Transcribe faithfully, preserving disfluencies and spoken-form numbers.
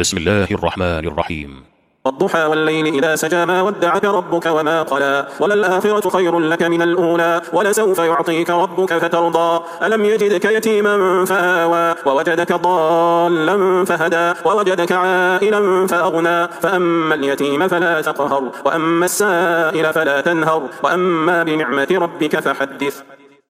بسم الله الرحمن الرحيم. والضحى والليل إذا سجى ما ودعك ربك وما قلى وللآخرة خير لك من الأولى ولسوف يعطيك ربك فترضى ألم يجدك يتيما فآوى ووجدك ضالا فهدى ووجدك عائلا فأغنى فأما اليتيم فلا تقهر وأما السائل فلا تنهر وأما بنعمة ربك فحدث.